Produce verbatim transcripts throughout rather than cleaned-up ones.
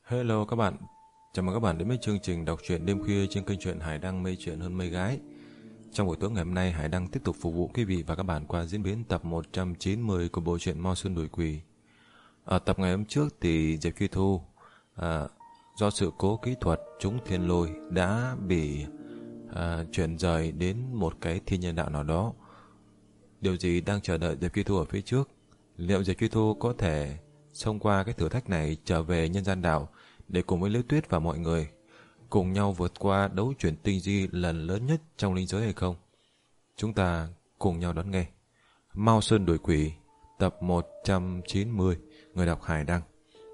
Hello các bạn, chào mừng các bạn đến với chương trình đọc truyện đêm khuya trên kênh truyện Hải Đăng mây truyện hơn mây gái. Trong buổi tối ngày hôm nay, Hải Đăng tiếp tục phục vụ quý vị và các bạn qua diễn biến tập một trăm chín mươi của bộ truyện Mo Xuân Đuổi Quỷ. Ở tập ngày hôm trước thì Diệp Phi Thu à, do sự cố kỹ thuật trúng thiên lôi đã bị à, chuyển rời đến một cái thiên nhân đạo nào đó. Điều gì đang chờ đợi Diệp Phi Thu ở phía trước? Liệu Diệp Phi Thu có thể xông qua cái thử thách này trở về nhân gian đạo để cùng với Liễu Tuyết và mọi người cùng nhau vượt qua đấu chuyển tinh di lần lớn nhất trong linh giới hay không? Chúng ta cùng nhau đón nghe Mao Sơn Đuổi Quỷ tập một trăm chín mươi, người đọc Hải Đăng.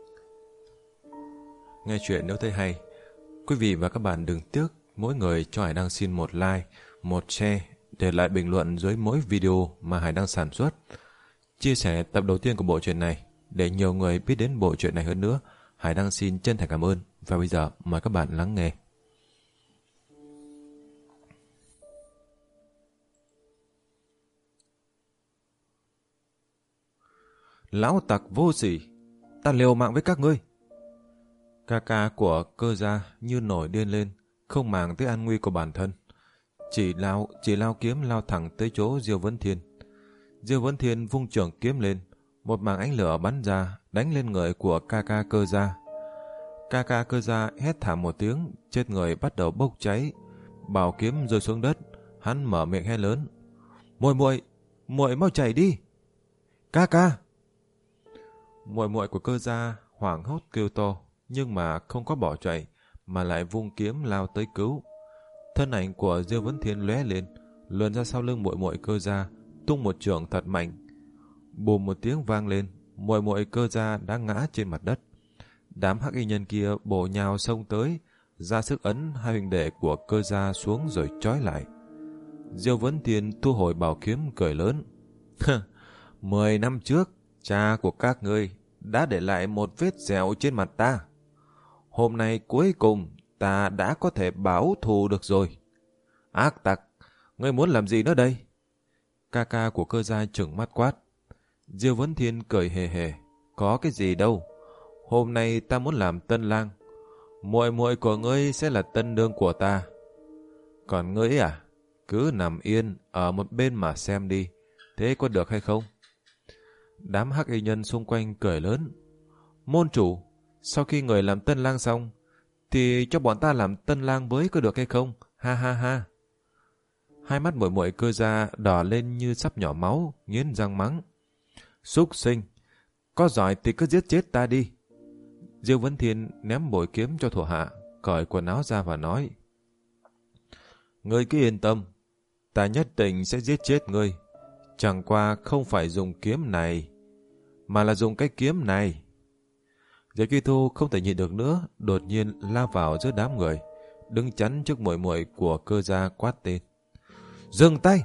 Nghe chuyện nếu thấy hay, quý vị và các bạn đừng tiếc mỗi người cho Hải Đăng xin một like, một share, để lại bình luận dưới mỗi video mà Hải Đăng sản xuất. Chia sẻ tập đầu tiên của bộ truyện này để nhiều người biết đến bộ truyện này hơn nữa. Hải Đăng xin chân thành cảm ơn. Và bây giờ mời các bạn lắng nghe. Lão tặc vô sỉ, ta liều mạng với các ngươi. Ca ca của Cơ gia như nổi điên lên, không màng tới an nguy của bản thân, chỉ lao chỉ lao kiếm lao thẳng tới chỗ Diêu Vấn Thiên. Diêu Vấn Thiên vung trường kiếm lên, một mảng ánh lửa bắn ra đánh lên người của ca ca Cơ gia. Ca ca Cơ gia hét thảm một tiếng, chết người bắt đầu bốc cháy, bảo kiếm rơi xuống đất. Hắn mở miệng hét lớn: muội muội muội mau chạy đi, ca ca. Muội muội của Cơ gia hoảng hốt kêu to, nhưng mà không có bỏ chạy mà lại vung kiếm lao tới cứu. Thân ảnh của Diêu Vấn Thiên lóe lên, luồn ra sau lưng muội muội Cơ gia, tung một chưởng thật mạnh. Bùm một tiếng vang lên, muội muội Cơ gia đã ngã trên mặt đất. Đám hắc y nhân kia bổ nhào xông tới, ra sức ấn hai huynh đệ của Cơ gia xuống rồi trói lại. Diêu Vấn Thiên thu hồi bảo kiếm cười lớn: Mười năm trước, cha của các ngươi đã để lại một vết dẹo trên mặt ta. Hôm nay cuối cùng ta đã có thể báo thù được rồi. Ác tặc, ngươi muốn làm gì nữa đây? Ca ca của Cơ gia trừng mắt quát. Diêu Vấn Thiên cười hề hề: có cái gì đâu, hôm nay ta muốn làm tân lang, muội muội của ngươi sẽ là tân nương của ta. Còn ngươi à, cứ nằm yên ở một bên mà xem đi, thế có được hay không? Đám hắc y nhân xung quanh cười lớn: môn chủ, sau khi người làm tân lang xong thì cho bọn ta làm tân lang mới có được hay không? Ha ha ha. Hai mắt muội muội Cơ gia đỏ lên như sắp nhỏ máu, nghiến răng mắng: súc sinh, có giỏi thì cứ giết chết ta đi. Diêu Vấn Thiên ném bội kiếm cho thủ hạ, cởi quần áo ra và nói: ngươi cứ yên tâm, ta nhất định sẽ giết chết ngươi. Chẳng qua không phải dùng kiếm này, mà là dùng cái kiếm này. Diệp Kỳ Thu không thể nhịn được nữa, đột nhiên lao vào giữa đám người, đứng chắn trước muội muội của Cơ gia quát tên: dừng tay!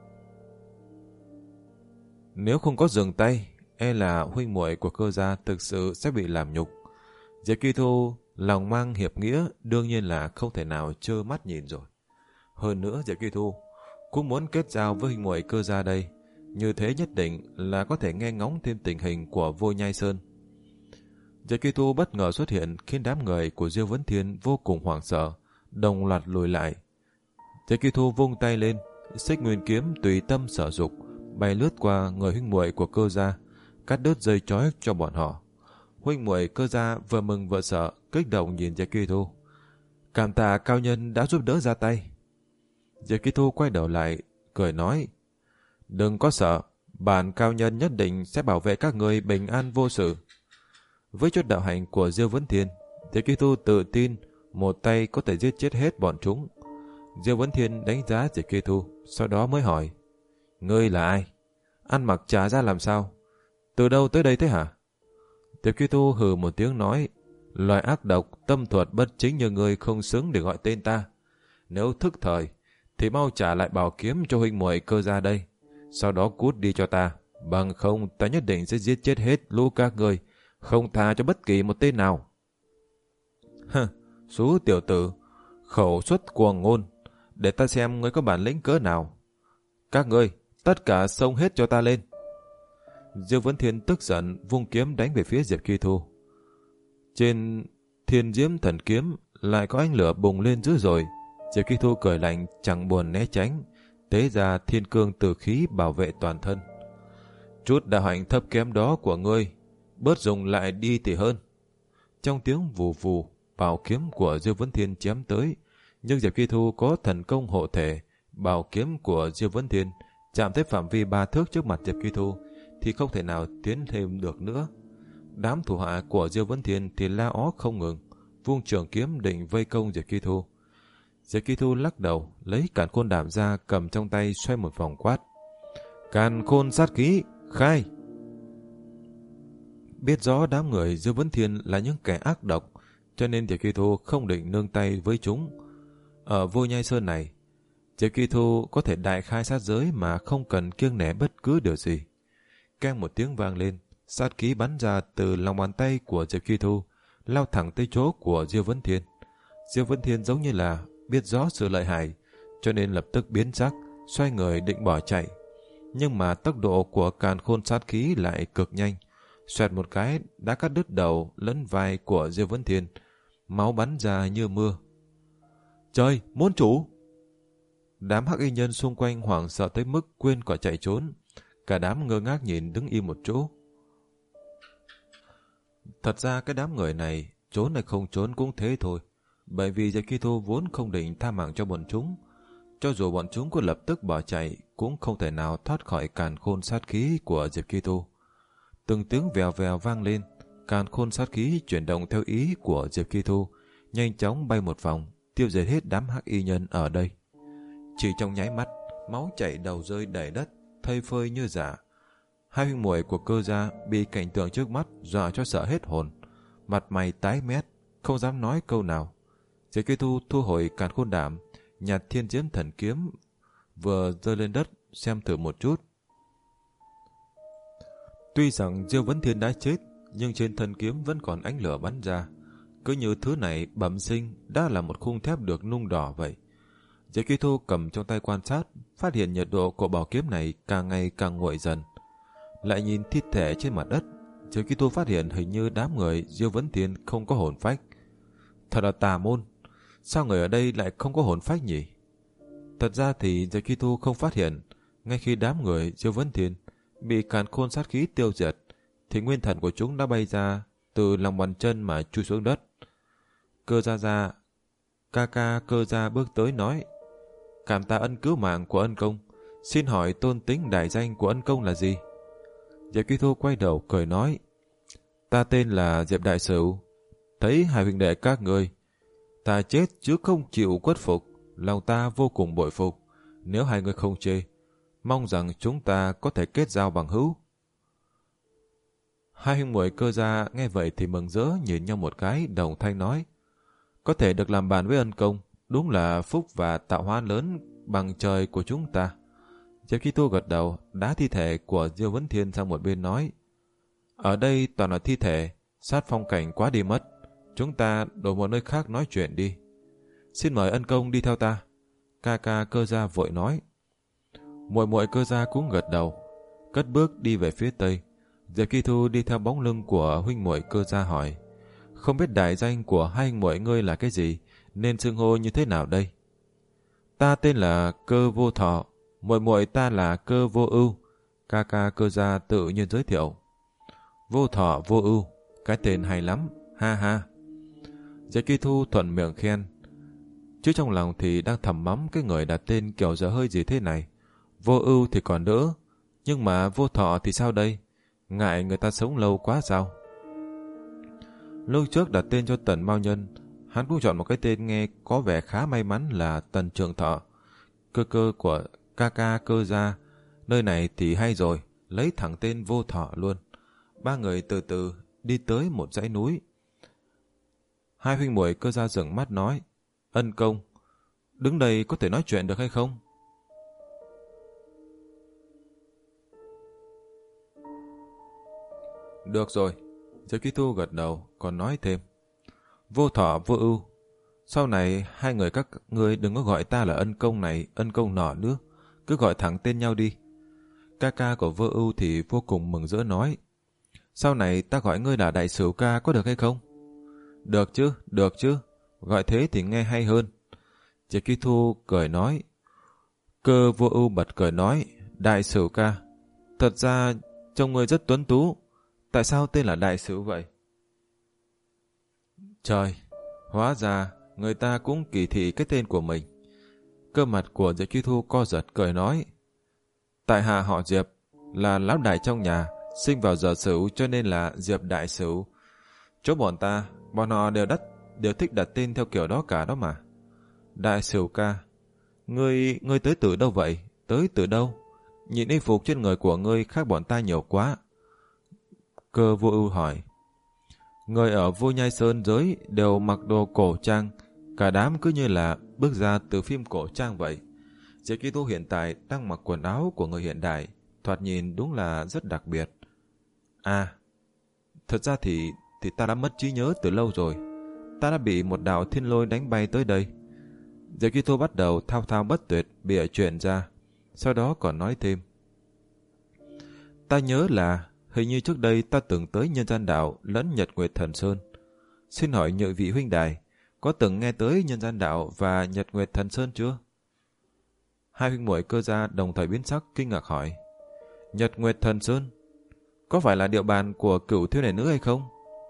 Nếu không có dừng tay, e là huynh muội của Cơ gia thực sự sẽ bị làm nhục. Diệp Kỳ Thu lòng mang hiệp nghĩa, đương nhiên là không thể nào trơ mắt nhìn rồi. Hơn nữa Diệp Kỳ Thu cũng muốn kết giao với huynh muội Cơ gia đây, như thế nhất định là có thể nghe ngóng thêm tình hình của Vô Nhai Sơn. Diệp Kỳ Thu bất ngờ xuất hiện khiến đám người của Diêu Vấn Thiên vô cùng hoảng sợ, đồng loạt lùi lại. Diệp Kỳ Thu vung tay lên, xích nguyên kiếm tùy tâm sở dục bay lướt qua người huynh muội của Cơ gia, cắt đứt dây trói cho bọn họ. Huynh muội Cơ gia vừa mừng vừa sợ, kích động nhìn Diệp Kỳ Thu: cảm tạ cao nhân đã giúp đỡ ra tay. Diệp Kỳ Thu quay đầu lại cười nói: đừng có sợ, bản cao nhân nhất định sẽ bảo vệ các người bình an vô sự. Với chút đạo hạnh của Diêu Vấn Thiên, Diệp Kỳ Thu tự tin một tay có thể giết chết hết bọn chúng. Diêu Vấn Thiên đánh giá Diệp Kỳ Thu, sau đó mới hỏi: ngươi là ai? Ăn mặc trả ra làm sao? Từ đâu tới đây thế hả? Diệp Kỳ Thu hừ một tiếng nói: loài ác độc, tâm thuật bất chính như ngươi không xứng để gọi tên ta. Nếu thức thời thì mau trả lại bảo kiếm cho huynh muội Cơ gia đây, sau đó cút đi cho ta, bằng không ta nhất định sẽ giết chết hết lũ các ngươi, không tha cho bất kỳ một tên nào. Hừ, số tiểu tử, khẩu xuất cuồng ngôn, để ta xem ngươi có bản lĩnh cỡ nào. Các ngươi tất cả xông hết cho ta lên. Diêu Vấn Thiên tức giận vung kiếm đánh về phía Diệp Kỳ Thu. Trên Thiên diễm thần kiếm lại có ánh lửa bùng lên dữ dội. Diệp Kỳ Thu cười lạnh chẳng buồn né tránh, tế ra thiên cương tử khí bảo vệ toàn thân. Chút đạo hạnh thấp kém đó của ngươi, bớt dùng lại đi thì hơn. Trong tiếng vù vù, bảo kiếm của Diêu Vấn Thiên chém tới, nhưng Diệp Kỳ Thu có thần công hộ thể, bảo kiếm của Diêu Vấn Thiên chạm tới phạm vi ba thước trước mặt Diệp Kỳ Thu thì không thể nào tiến thêm được nữa. Đám thủ hạ của Diêu Vấn Thiên thì la ó không ngừng, vung trường kiếm định vây công Diệp Kỳ Thu. Diệp Kỳ Thu lắc đầu, lấy càn khôn đảm ra cầm trong tay xoay một vòng quát. Càn khôn sát khí, khai! Biết rõ đám người Diêu Vấn Thiên là những kẻ ác độc, cho nên Diệp Kỳ Thu không định nương tay với chúng. Ở Vô Nhai Sơn này, Diệp Kỳ Thu có thể đại khai sát giới mà không cần kiêng nể bất cứ điều gì. Keng một tiếng vang lên, sát khí bắn ra từ lòng bàn tay của Diệp Kỳ Thu, lao thẳng tới chỗ của Diêu Vấn Thiên. Diêu Vấn Thiên giống như là biết rõ sự lợi hại, cho nên lập tức biến sắc, xoay người định bỏ chạy. Nhưng mà tốc độ của càn khôn sát khí lại cực nhanh, xoẹt một cái đã cắt đứt đầu lẫn vai của Diêu Vấn Thiên, máu bắn ra như mưa. Trời, môn chủ! Đám hắc y nhân xung quanh hoảng sợ tới mức quên cả chạy trốn, cả đám ngơ ngác nhìn đứng im một chỗ. Thật ra cái đám người này trốn hay không trốn cũng thế thôi, bởi vì Diệp Kỳ Thu vốn không định tha mạng cho bọn chúng. Cho dù bọn chúng có lập tức bỏ chạy cũng không thể nào thoát khỏi càn khôn sát khí của Diệp Kỳ Thu. Từng tiếng vèo vèo vang lên, càn khôn sát khí chuyển động theo ý của Diệp Kỳ Thu, nhanh chóng bay một vòng, tiêu diệt hết đám hắc y nhân ở đây. Chỉ trong nháy mắt, máu chảy đầu rơi đầy đất, thây phơi như giả. Hai huynh muội của Cơ gia bị cảnh tượng trước mắt dọa cho sợ hết hồn, mặt mày tái mét, không dám nói câu nào. Diệp Kỳ Thu thu hồi càn khôn đảm, nhặt thiên diễm thần kiếm vừa rơi lên đất xem thử một chút. Tuy rằng Diêu Vấn Thiên đã chết, nhưng trên thân kiếm vẫn còn ánh lửa bắn ra, cứ như thứ này bẩm sinh đã là một khung thép được nung đỏ vậy. Diệp Kỳ Thu cầm trong tay quan sát, phát hiện nhiệt độ của bảo kiếm này càng ngày càng nguội dần. Lại nhìn thi thể trên mặt đất, Diệp Kỳ Thu phát hiện hình như đám người Diêu Vấn Thiên không có hồn phách. Thật là tà môn, sao người ở đây lại không có hồn phách nhỉ? Thật ra thì Diệp Kỳ Thu không phát hiện, ngay khi đám người Diêu Vấn Thiên bị càn khôn sát khí tiêu diệt, thì nguyên thần của chúng đã bay ra từ lòng bàn chân mà chui xuống đất. Cơ gia gia, ca ca Cơ gia bước tới nói, cảm tạ ân cứu mạng của ân công, xin hỏi tôn tính đại danh của ân công là gì? Diệp Kỳ Thu quay đầu cười nói, ta tên là Diệp Đại Sửu, thấy hai huynh đệ các người, ta chết chứ không chịu khuất phục, lòng ta vô cùng bội phục, nếu hai người không chê, mong rằng chúng ta có thể kết giao bằng hữu. Hai huynh muội Cơ gia nghe vậy thì mừng rỡ nhìn nhau một cái, đồng thanh nói, có thể được làm bạn với ân công, đúng là phúc và tạo hóa lớn bằng trời của chúng ta. Diệp Kỳ Thu gật đầu, đá thi thể của Diêu Vấn Thiên sang một bên nói, ở đây toàn là thi thể, sát phong cảnh quá đi mất, chúng ta đổi một nơi khác nói chuyện đi. Xin mời ân công đi theo ta. Ca ca Cơ gia vội nói. Muội muội Cơ gia cũng gật đầu, cất bước đi về phía tây. Diệp Kỳ Thu đi theo bóng lưng của huynh muội Cơ gia hỏi, không biết đại danh của hai huynh muội ngươi là cái gì, nên xưng hô như thế nào đây? Ta tên là Cơ Vô Thọ, muội muội ta là Cơ Vô Ưu. Ca ca Cơ gia tự nhiên giới thiệu. Vô Thọ Vô Ưu, cái tên hay lắm, ha ha. Diệp Kỳ Thu thuận miệng khen, chứ trong lòng thì đang thầm mắm cái người đặt tên kiểu dở hơi gì thế này. Vô Ưu thì còn đỡ, nhưng mà Vô Thọ thì sao đây? Ngại người ta sống lâu quá sao? Lúc trước đặt tên cho Tần Mao Nhân, hắn cũng chọn một cái tên nghe có vẻ khá may mắn là Tần Trường Thọ. Cơ cơ của ca ca Cơ gia, nơi này thì hay rồi, lấy thẳng tên Vô Thọ luôn. Ba người từ từ đi tới một dãy núi. Hai huynh muội Cơ gia dừng mắt nói, ân công, đứng đây có thể nói chuyện được hay không? Được rồi. Diệp Kỳ Thu gật đầu, còn nói thêm, Vô Thọ Vô Ưu, sau này hai người các ngươi đừng có gọi ta là ân công này, ân công nọ nữa, cứ gọi thẳng tên nhau đi. Ca ca của Vô Ưu thì vô cùng mừng rỡ nói, sau này ta gọi ngươi là Đại Sửu ca có được hay không? Được chứ, được chứ, gọi thế thì nghe hay hơn. Diệp Kỳ Thu cười nói. Cơ Vô Ưu bật cười nói, Đại Sửu ca, thật ra trông ngươi rất tuấn tú, tại sao tên là Đại Sửu vậy? Trời, hóa ra người ta cũng kỳ thị cái tên của mình. Cơ mặt của Diệp Kỳ Thu co giật cười nói, tại hạ họ Diệp, là lão đại trong nhà, sinh vào giờ Sửu cho nên là Diệp Đại Sửu. Chỗ bọn ta, bọn họ đều đắt, đều thích đặt tên theo kiểu đó cả đó mà. Đại Sửu ca, ngươi, ngươi tới từ đâu vậy? Tới từ đâu? Nhìn y phục trên người của ngươi khác bọn ta nhiều quá. Cơ Vô Ưu hỏi. Người ở Vô Nhai Sơn giới đều mặc đồ cổ trang, cả đám cứ như là bước ra từ phim cổ trang vậy. Diệp Kỳ Thu hiện tại đang mặc quần áo của người hiện đại, thoạt nhìn đúng là rất đặc biệt. À, thật ra thì thì ta đã mất trí nhớ từ lâu rồi. Ta đã bị một đạo thiên lôi đánh bay tới đây. Diệp Kỳ Thu bắt đầu thao thao bất tuyệt bịa chuyện ra, sau đó còn nói thêm. Ta nhớ là hình như trước đây ta từng tới Nhân Gian Đạo lẫn Nhật Nguyệt Thần Sơn. Xin hỏi nhị vị huynh đài, có từng nghe tới Nhân Gian Đạo và Nhật Nguyệt Thần Sơn chưa? Hai huynh muội Cơ Gia đồng thời biến sắc kinh ngạc hỏi. Nhật Nguyệt Thần Sơn? Có phải là địa bàn của Cửu Thiên Này Nữ hay không?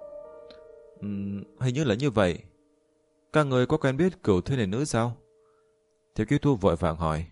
Uhm, hình như là như vậy. Các người có quen biết Cửu Thiên Này Nữ sao? Thiếu Kiêu Thu vội vàng hỏi.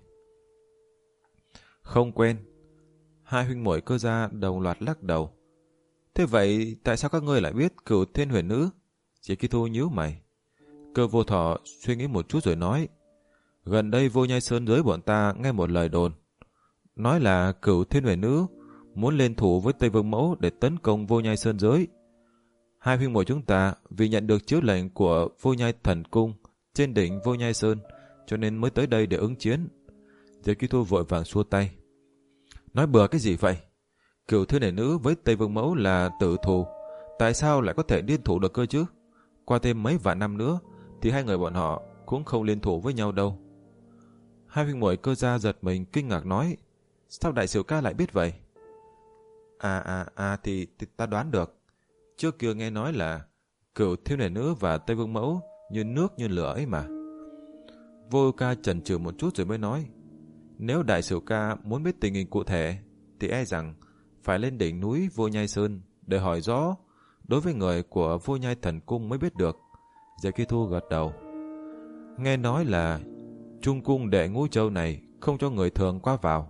Không quen. Hai huynh muội Cơ Gia đồng loạt lắc đầu. Thế vậy tại sao các ngươi lại biết Cửu Thiên Huyền Nữ? Diệp Kỳ Thu nhíu mày. Cơ Vô Thọ suy nghĩ một chút rồi nói. Gần đây Vô Nhai Sơn giới bọn ta nghe một lời đồn, nói là Cửu Thiên Huyền Nữ muốn lên thủ với Tây Vương Mẫu để tấn công Vô Nhai Sơn giới. Hai huynh muội chúng ta vì nhận được chiếu lệnh của Vô Nhai Thần Cung trên đỉnh Vô Nhai Sơn, cho nên mới tới đây để ứng chiến. Diệp Kỳ Thu vội vàng xua tay. Nói bừa cái gì vậy? Cửu Thiên Huyền Nữ với Tây Vương Mẫu là tử thù, tại sao lại có thể liên thủ được cơ chứ? Qua thêm mấy vạn năm nữa thì hai người bọn họ cũng không liên thủ với nhau đâu. Hai huynh muội Cơ Gia giật mình kinh ngạc nói. Sao Đại Sửu ca lại biết vậy? À à à thì, thì ta đoán được. Trước kia nghe nói là Cửu Thiên Huyền Nữ và Tây Vương Mẫu như nước như lửa ấy mà. Vô ca chần chừ một chút rồi mới nói. Nếu Đại Sửu ca muốn biết tình hình cụ thể thì e rằng phải lên đỉnh núi Vô Nhai Sơn để hỏi rõ, đối với người của Vô Nhai Thần Cung mới biết được. Diệp Kỳ Thu gật đầu. Nghe nói là Trung cung đệ Ngũ Châu này không cho người thường qua vào.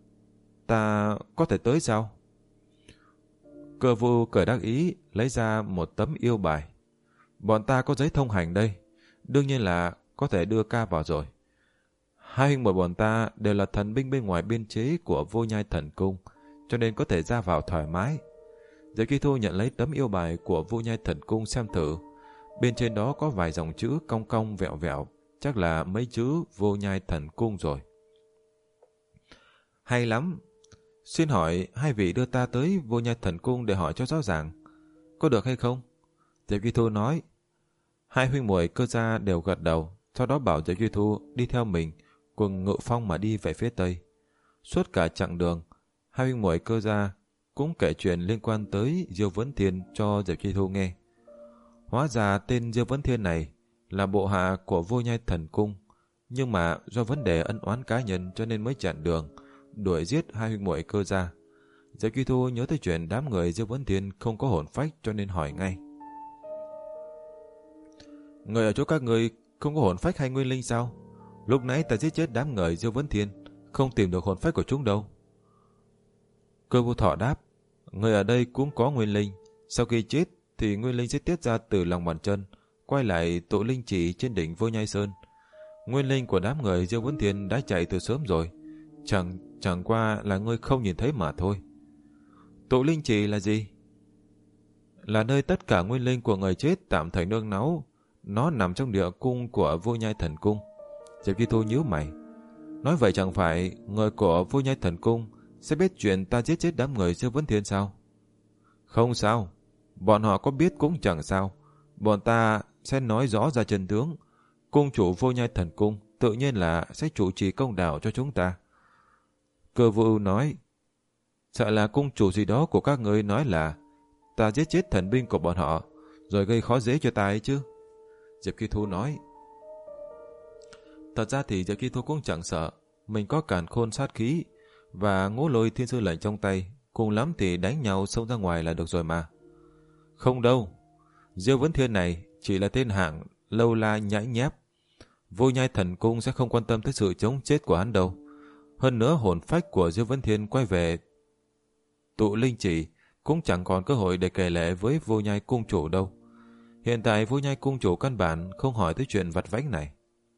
Ta có thể tới sao? Cơ Vô cười đắc ý lấy ra một tấm yêu bài. Bọn ta có giấy thông hành đây, đương nhiên là có thể đưa ca vào rồi. Hai huynh muội bọn ta đều là thần binh bên ngoài biên chế của Vô Nhai Thần Cung, cho nên có thể ra vào thoải mái. Diệp Kỳ Thu nhận lấy tấm yêu bài của Vô Nhai Thần Cung xem thử. Bên trên đó có vài dòng chữ cong cong vẹo vẹo, chắc là mấy chữ Vô Nhai Thần Cung rồi. Hay lắm. Xin hỏi hai vị đưa ta tới Vô Nhai Thần Cung để hỏi cho rõ ràng, có được hay không? Diệp Kỳ Thu nói. Hai huynh muội Cơ Gia đều gật đầu, sau đó bảo Diệp Kỳ Thu đi theo mình, cùng ngự phong mà đi về phía tây. Suốt cả chặng đường, hai huynh muội Cơ Gia cũng kể chuyện liên quan tới Diêu Vấn Thiên cho Diệp Kỳ Thu nghe. Hóa ra tên Diêu Vấn Thiên này là bộ hạ của Vô Nhai Thần Cung, nhưng mà do vấn đề ân oán cá nhân cho nên mới chặn đường, đuổi giết hai huynh muội Cơ Gia. Diệp Kỳ Thu nhớ tới chuyện đám người Diêu Vấn Thiên không có hồn phách cho nên hỏi ngay. Người ở chỗ các người không có hồn phách hay nguyên linh sao? Lúc nãy ta giết chết đám người Diêu Vấn Thiên, không tìm được hồn phách của chúng đâu. Cơ Vô Thọ đáp. Người ở đây cũng có nguyên linh, sau khi chết thì nguyên linh sẽ tiết ra từ lòng bàn chân, quay lại tụ linh chỉ trên đỉnh Vô Nhai Sơn. Nguyên linh của đám người Diêu Vấn Thiên đã chạy từ sớm rồi, chẳng chẳng qua là ngươi không nhìn thấy mà thôi. Tụ linh chỉ là gì? Là nơi tất cả nguyên linh của người chết tạm thời nương náu. Nó nằm trong địa cung của Vô Nhai Thần Cung. Diệp Kỳ Thu nhíu mày. Nói vậy chẳng phải người của Vô Nhai Thần Cung sẽ biết chuyện ta giết chết đám người Diêu Vấn Thiên sao? Không sao, bọn họ có biết cũng chẳng sao. Bọn ta sẽ nói rõ ra chân tướng. Cung chủ Vô Nhai Thần Cung tự nhiên là sẽ chủ trì công đạo cho chúng ta. Cơ Vô Ưu nói. Sợ là cung chủ gì đó của các ngươi nói là ta giết chết thần binh của bọn họ, rồi gây khó dễ cho ta ấy chứ. Diệp Kỳ Thu nói. Thật ra thì Diệp Kỳ Thu cũng chẳng sợ, mình có càn khôn sát khí và ngũ lôi thiên sư lệnh trong tay, cùng lắm thì đánh nhau xông ra ngoài là được rồi mà. Không đâu, Diêu Vấn Thiên này chỉ là tên hạng lâu la nhãi nhép. Vô Nhai Thần Cung sẽ không quan tâm tới sự chống chết của hắn đâu. Hơn nữa hồn phách của Diêu Vấn Thiên quay về tụ linh chỉ cũng chẳng còn cơ hội để kể lệ với Vô Nhai Cung chủ đâu. Hiện tại Vô Nhai Cung chủ căn bản không hỏi tới chuyện vặt vãnh này.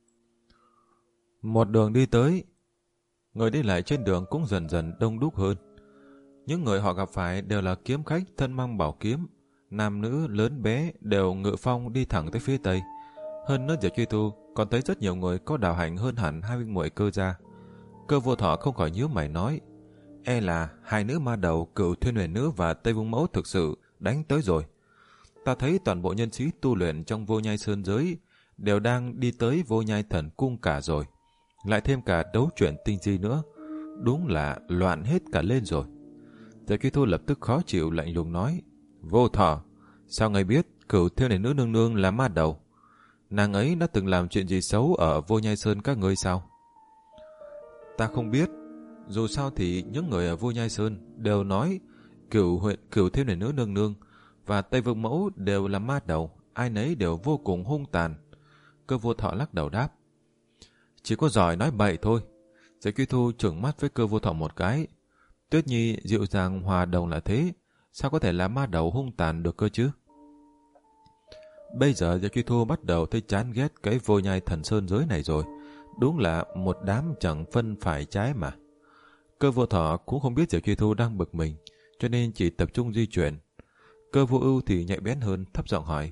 Một đường đi tới, người đi lại trên đường cũng dần dần đông đúc hơn. Những người họ gặp phải đều là kiếm khách thân mang bảo kiếm, nam nữ lớn bé đều ngự phong đi thẳng tới phía tây. Hơn nữa Diệp Truy Thu còn thấy rất nhiều người có đạo hạnh hơn hẳn hai huynh muội Cơ gia. Cơ Vô Thọ không khỏi nhíu mày nói, e là hai nữ ma đầu Cửu Thiên Huyền Nữ và Tây Vương Mẫu thực sự đánh tới rồi. Ta thấy toàn bộ nhân sĩ tu luyện trong Vô Nhai Sơn giới đều đang đi tới Vô Nhai Thần Cung cả rồi. Lại thêm cả đấu chuyển tinh di nữa. Đúng là loạn hết cả lên rồi. Diệp Truy Thu lập tức khó chịu lạnh lùng nói, Vô Thọ, sao ngài biết Cửu Thiên Huyền Nữ nương nương là ma đầu? Nàng ấy đã từng làm chuyện gì xấu ở Vô Nhai Sơn các ngươi sao? Ta không biết. Dù sao thì những người ở Vô Nhai Sơn đều nói Cửu huyện Cửu Thiên Huyền Nữ nương nương và Tây Vương Mẫu đều là ma đầu, ai nấy đều vô cùng hung tàn. Cơ Vô Thọ lắc đầu đáp, chỉ có giỏi nói bậy thôi. Diệp Truy Thu trừng mắt với Cơ Vô Thọ một cái. Tuyết Nhi dịu dàng hòa đồng là thế, sao có thể là ma đầu hung tàn được cơ chứ? Bây giờ Diệp Truy Thu bắt đầu thấy chán ghét cái Vô Nhai Thần Sơn giới này rồi. Đúng là một đám chẳng phân phải trái mà. Cơ Vô Thọ cũng không biết Diệp Truy Thu đang bực mình, cho nên chỉ tập trung di chuyển. Cơ Vô Ưu thì nhạy bén hơn, thấp giọng hỏi,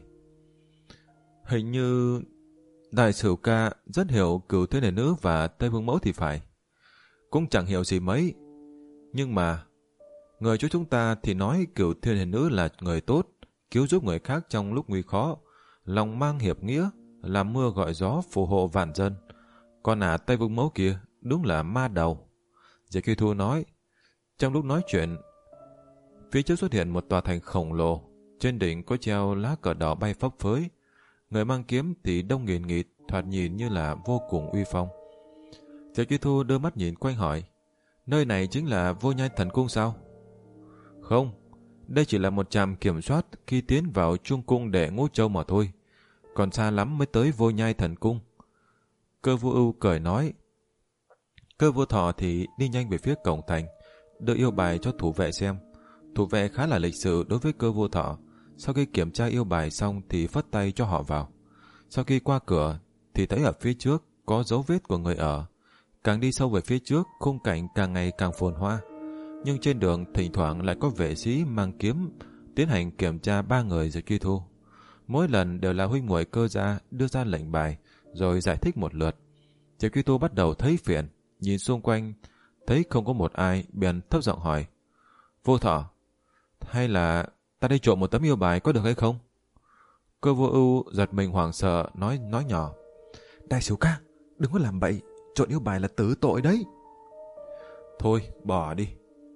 hình như Đại Sửu ca rất hiểu Cửu Thiên Huyền Nữ và Tây Vương Mẫu thì phải. Cũng chẳng hiểu gì mấy. Nhưng mà người chỗ chúng ta thì nói Cửu Thiên Huyền Nữ là người tốt, cứu giúp người khác trong lúc nguy khó, lòng mang hiệp nghĩa, làm mưa gọi gió phù hộ vạn dân. Còn à Tây Vương Mẫu kia đúng là ma đầu. Diệp Kỳ Thu nói. Trong lúc nói chuyện, phía trước xuất hiện một tòa thành khổng lồ, trên đỉnh có treo lá cờ đỏ bay phấp phới. Người mang kiếm thì đông nghìn nghịt, thoạt nhìn như là vô cùng uy phong. Diệp Kỳ Thu đưa mắt nhìn quanh hỏi, nơi này chính là Vô Nhai Thần Cung sao? Không, đây chỉ là một trạm kiểm soát khi tiến vào Trung Cung Đệ Ngũ Châu mà thôi. Còn xa lắm mới tới Vô Nhai Thần Cung. Cơ Vô Ưu cười nói. Cơ Vô Thọ thì đi nhanh về phía cổng thành, đưa yêu bài cho thủ vệ xem. Thủ vệ khá là lịch sự đối với Cơ Vô Thọ. Sau khi kiểm tra yêu bài xong thì phất tay cho họ vào. Sau khi qua cửa thì thấy ở phía trước có dấu vết của người ở. Càng đi sâu về phía trước, khung cảnh càng ngày càng phồn hoa. Nhưng trên đường thỉnh thoảng lại có vệ sĩ mang kiếm tiến hành kiểm tra ba người Diệp Truy Thu. Mỗi lần đều là huynh muội Cơ gia đưa ra lệnh bài rồi giải thích một lượt. Diệp Truy Thu bắt đầu thấy phiền, nhìn xung quanh thấy không có một ai, bèn thấp giọng hỏi, Vô Thọ, hay là ta đi trộm một tấm yêu bài có được hay không? Cơ Vô Ưu giật mình hoảng sợ, nói nói nhỏ, Đại Sửu ca, đừng có làm bậy, trộm yêu bài là tử tội đấy. Thôi, bỏ đi.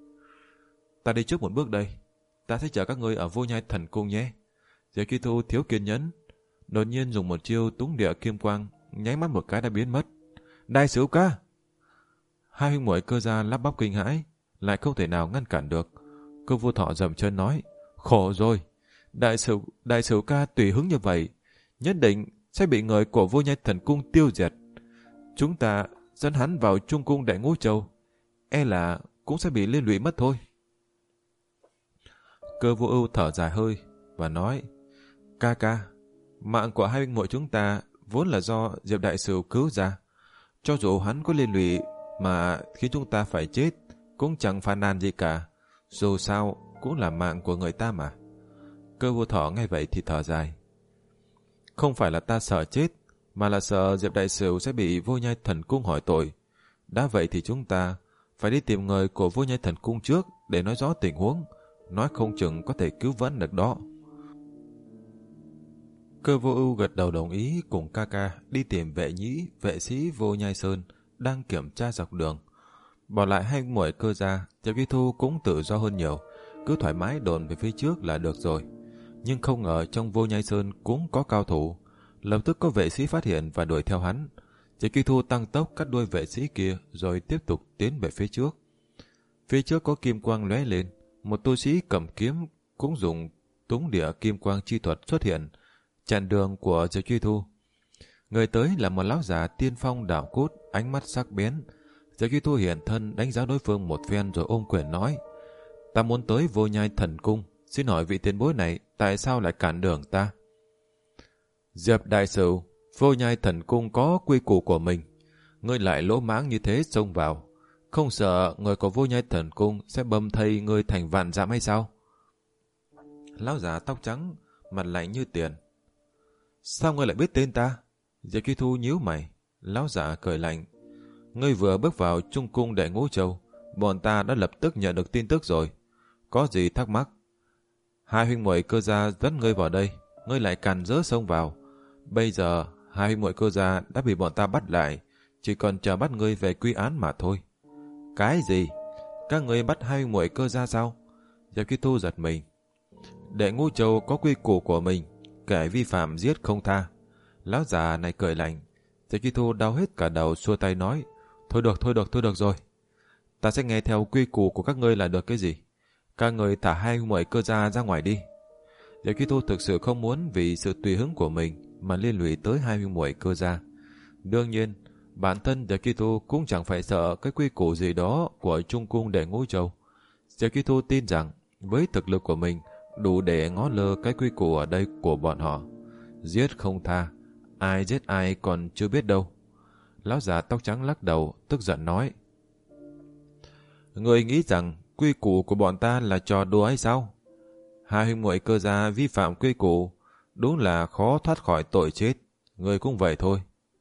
Ta đi trước một bước đây, ta sẽ chờ các ngươi ở Vô Nhai Thần Cung nhé. Diệp Truy Thu thiếu kiên nhẫn, đột nhiên dùng một chiêu túng địa kim quang, nháy mắt một cái đã biến mất. Đại Sửu ca! Hai huynh muội Cơ gia lắp bắp kinh hãi, lại không thể nào ngăn cản được. Cơ Vô Thọ dậm chân nói, khổ rồi, đại sửu đại sửu ca tùy hứng như vậy, nhất định sẽ bị người của Vô Nhai Thần Cung tiêu diệt. Chúng ta dẫn hắn vào Trung Cung Đệ Ngũ Châu, e là cũng sẽ bị liên lụy mất thôi. Cơ Vô Ưu thở dài hơi và nói, ca ca, mạng của hai huynh muội chúng ta vốn là do Diệp đại sửu cứu ra, cho dù hắn có liên lụy mà khiến chúng ta phải chết cũng chẳng phàn nàn gì cả, dù sao cũng là mạng của người ta mà. Cơ Vô Thọ nghe vậy thì thở dài, không phải là ta sợ chết, mà là sợ Diệp đại sửu sẽ bị Vô Nhai Thần Cung hỏi tội. Đã vậy thì chúng ta phải đi tìm người của Vô Nhai Thần Cung trước để nói rõ tình huống, nói không chừng có thể cứu vãn được đó. Cơ Vô Ưu gật đầu đồng ý cùng ca ca đi tìm vệ nhĩ, vệ sĩ Vô Nhai Sơn đang kiểm tra dọc đường. Bỏ lại hai muội Cơ gia, Diệp Truy Thu cũng tự do hơn nhiều, cứ thoải mái đồn về phía trước là được rồi. Nhưng không ngờ trong Vô Nhai Sơn cũng có cao thủ. Lập tức có vệ sĩ phát hiện và đuổi theo hắn. Diệp Kỳ Thu tăng tốc cắt đuôi vệ sĩ kia rồi tiếp tục tiến về phía trước. Phía trước có kim quang lóe lên, một tu sĩ cầm kiếm cũng dùng túng địa kim quang chi thuật xuất hiện, chặn đường của Diệp Kỳ Thu. Người tới là một lão già tiên phong đạo cốt, ánh mắt sắc bén. Diệp Kỳ Thu hiện thân đánh giá đối phương một phen rồi ôm quyền nói: "Ta muốn tới Vô Nhai Thần Cung, xin hỏi vị tiền bối này tại sao lại cản đường ta?" "Diệp đại sư, Vô Nhai Thần Cung có quy củ của mình, ngươi lại lỗ mãng như thế xông vào, không sợ người của Vô Nhai Thần Cung sẽ bầm thây ngươi thành vạn dặm hay sao?" Lão già tóc trắng, mặt lạnh như tiền: "Sao ngươi lại biết tên ta?" Diệp Kỳ Thu nhíu mày. Lão già cười lạnh: "Ngươi vừa bước vào Trung Cung Đệ Ngũ Châu, bọn ta đã lập tức nhận được tin tức rồi. Có gì thắc mắc? Hai huynh muội Cơ gia dẫn ngươi vào đây, ngươi lại càn rỡ xông vào. Bây giờ hai huynh muội Cơ gia đã bị bọn ta bắt lại, chỉ còn chờ bắt ngươi về quy án mà thôi." "Cái gì? Các ngươi bắt hai huynh muội Cơ gia sao?" Diệp Kỳ Thu giật mình. "Đệ Ngũ Châu có quy củ của mình, kẻ vi phạm giết không tha." Lão già này cười lạnh. Diệp Kỳ Thu đau hết cả đầu, xua tay nói: "Thôi được, thôi được, thôi được rồi. Ta sẽ nghe theo quy củ của các ngươi là được cái gì. Các ngươi thả hai huynh muội Cơ gia ra ngoài đi." Diệp Kỳ Thu thực sự không muốn vì sự tùy hứng của mình mà liên lụy tới hai huynh muội Cơ gia. Đương nhiên, bản thân Diệp Kỳ Thu cũng chẳng phải sợ cái quy củ gì đó của Trung Cung Đệ Ngũ Châu. Diệp Kỳ Thu tin rằng với thực lực của mình đủ để ngó lơ cái quy củ ở đây của bọn họ. Giết không tha, ai giết ai còn chưa biết đâu. Lão già tóc trắng lắc đầu, tức giận nói: "Người nghĩ rằng quy củ của bọn ta là trò đùa hay sao? Hai huynh muội Cơ gia vi phạm quy củ, đúng là khó thoát khỏi tội chết. Người cũng vậy thôi."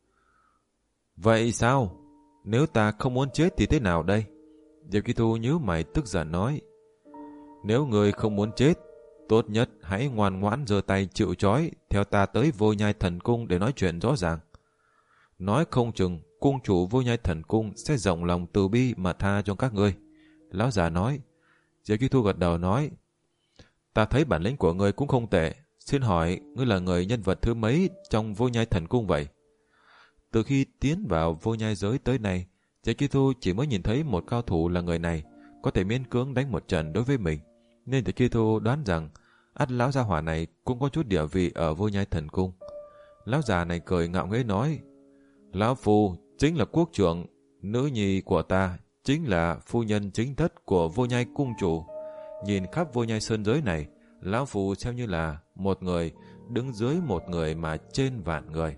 "Vậy sao? Nếu ta không muốn chết thì thế nào đây?" Diệp Kỳ Thu nhíu mày tức giận nói: "Nếu người không muốn chết, tốt nhất hãy ngoan ngoãn giơ tay chịu trói theo ta tới Vô Nhai Thần Cung để nói chuyện rõ ràng. Nói không chừng cung chủ Vô Nhai Thần Cung sẽ rộng lòng từ bi mà tha cho các ngươi." Lão già nói. Diệp Kỳ Thu gật đầu nói: "Ta thấy bản lĩnh của ngươi cũng không tệ. Xin hỏi ngươi là người nhân vật thứ mấy trong Vô Nhai Thần Cung vậy?" Từ khi tiến vào Vô Nhai giới tới nay, Diệp Kỳ Thu chỉ mới nhìn thấy một cao thủ là người này, có thể miễn cưỡng đánh một trận đối với mình, nên Diệp Kỳ Thu đoán rằng ắt lão gia hỏa này cũng có chút địa vị ở Vô Nhai Thần Cung. Lão già này cười ngạo nghễ nói: "Lão phu chính là quốc trưởng, nữ nhi của ta chính là phu nhân chính thất của Vô Nhai cung chủ. Nhìn khắp Vô Nhai sơn giới này, lão phu xem như là một người đứng dưới một người mà trên vạn người."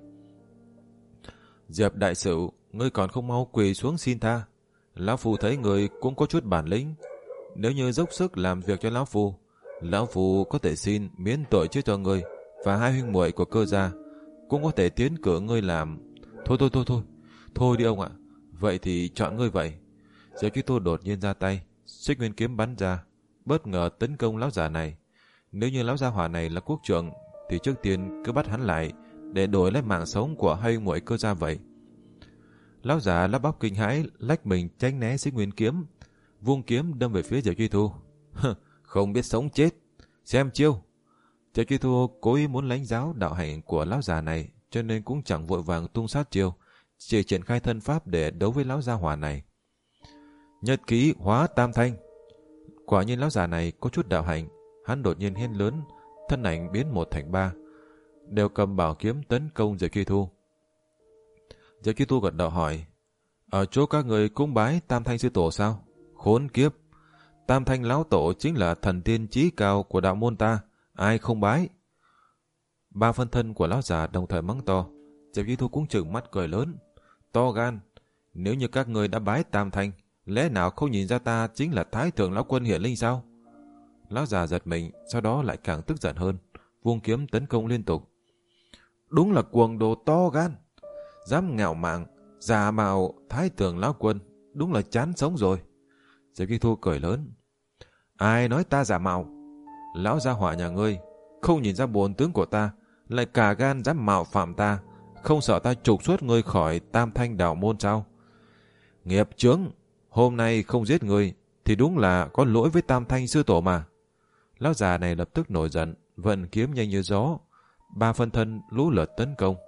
"Diệp đại sự, ngươi còn không mau quỳ xuống xin tha. Lão phu thấy người cũng có chút bản lĩnh. Nếu như dốc sức làm việc cho lão phu, lão phu có thể xin miễn tội chết cho ngươi và hai huynh muội của Cơ gia, cũng có thể tiến cử ngươi làm..." Thôi thôi thôi thôi, thôi đi ông ạ. Vậy thì chọn ngươi vậy." Diệp Kỳ Thu đột nhiên ra tay, xích nguyên kiếm bắn ra, bất ngờ tấn công lão già này. Nếu như lão gia hỏa này là quốc trưởng thì trước tiên cứ bắt hắn lại để đổi lấy mạng sống của hai huynh muội Cơ gia vậy. Lão già lắp bắp kinh hãi, lách mình tránh né xích nguyên kiếm, vung kiếm đâm về phía Diệp Kỳ Thu. "Không biết sống chết, xem chiêu." Diệp Kỳ Thu cố ý muốn lãnh giáo đạo hạnh của lão già này, cho nên cũng chẳng vội vàng tung sát chiêu, chỉ triển khai thân pháp để đấu với lão gia hỏa này. Nhật ký hóa tam thanh. Quả nhiên lão già này có chút đạo hạnh. Hắn đột nhiên hét lớn, thân ảnh biến một thành ba, đều cầm bảo kiếm tấn công Diệp Kỳ Thu. Diệp Kỳ Thu gật đầu hỏi: "Ở chỗ các người cúng bái tam thanh sư tổ sao?" "Khốn kiếp, tam thanh lão tổ chính là thần tiên chí cao của đạo môn ta, ai không bái?" Ba phân thân của lão già đồng thời mắng to. Diệp Kỳ Thu cũng trừng mắt cười lớn: "To gan, nếu như các người đã bái tam thanh, lẽ nào không nhìn ra ta chính là Thái Thượng Lão Quân Hiển Linh sao?" Lão già giật mình, sau đó lại càng tức giận hơn, vung kiếm tấn công liên tục. "Đúng là cuồng đồ to gan, dám ngạo mạn giả mạo Thái Thượng Lão Quân, đúng là chán sống rồi." Diệp Kỳ Thu cười lớn: "Ai nói ta giả mạo? Lão gia hỏa nhà ngươi không nhìn ra bổn tướng của ta, lại cả gan dám mạo phạm ta, không sợ ta trục xuất ngươi khỏi tam thanh đạo môn sao? Nghiệp chướng, hôm nay không giết ngươi thì đúng là có lỗi với tam thanh sư tổ mà." Lão già này lập tức nổi giận, vận kiếm nhanh như gió, ba phân thân lũ lượt tấn công.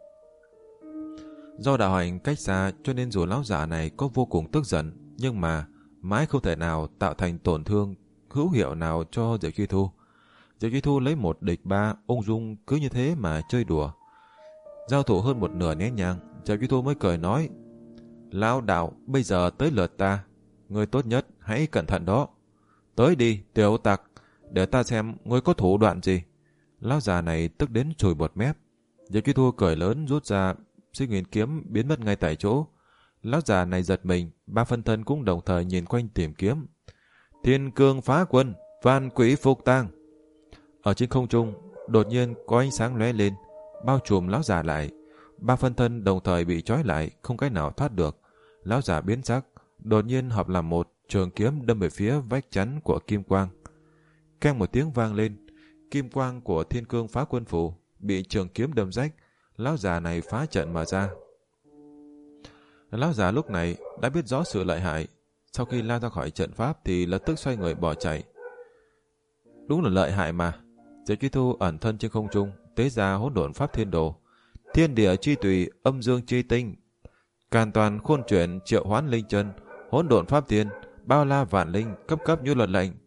Do đạo hành cách xa cho nên dù lão giả này có vô cùng tức giận, nhưng mà mãi không thể nào tạo thành tổn thương hữu hiệu nào cho Diệp Truy Thu. Diệp Truy Thu lấy một địch ba, ung dung cứ như thế mà chơi đùa. Giao thủ hơn một nửa nén nhang, Diệp Truy Thu mới cười nói: Lão đạo, bây giờ tới lượt ta, ngươi tốt nhất hãy cẩn thận đó. Tới đi, tiểu tặc, để ta xem ngươi có thủ đoạn gì. Lão già này tức đến chùi bọt mép. Diệp Truy Thu cười lớn rút ra Xích Nguyên kiếm biến mất ngay tại chỗ. Lão già này giật mình, ba phân thân cũng đồng thời nhìn quanh tìm kiếm. Thiên cương phá quân, van quỷ phục tang. Ở trên không trung, đột nhiên có ánh sáng lóe lên, bao trùm lão già lại. Ba phân thân đồng thời bị trói lại, không cách nào thoát được. Lão già biến sắc, đột nhiên hợp làm một, trường kiếm đâm về phía vách chắn của kim quang. Keng một tiếng vang lên, kim quang của thiên cương phá quân phù bị trường kiếm đâm rách. Lão già này phá trận mà ra. Lão già lúc này đã biết rõ sự lợi hại. Sau khi lao ra khỏi trận pháp thì lập tức xoay người bỏ chạy. Đúng là lợi hại mà. Diệp Truy Thu ẩn thân trên không trung, tế ra hỗn độn pháp thiên đồ. Thiên địa chi tùy, âm dương chi tinh, càn toàn khuôn chuyển, triệu hoán linh chân, hỗn độn pháp thiên, bao la vạn linh, cấp cấp như luật lệnh.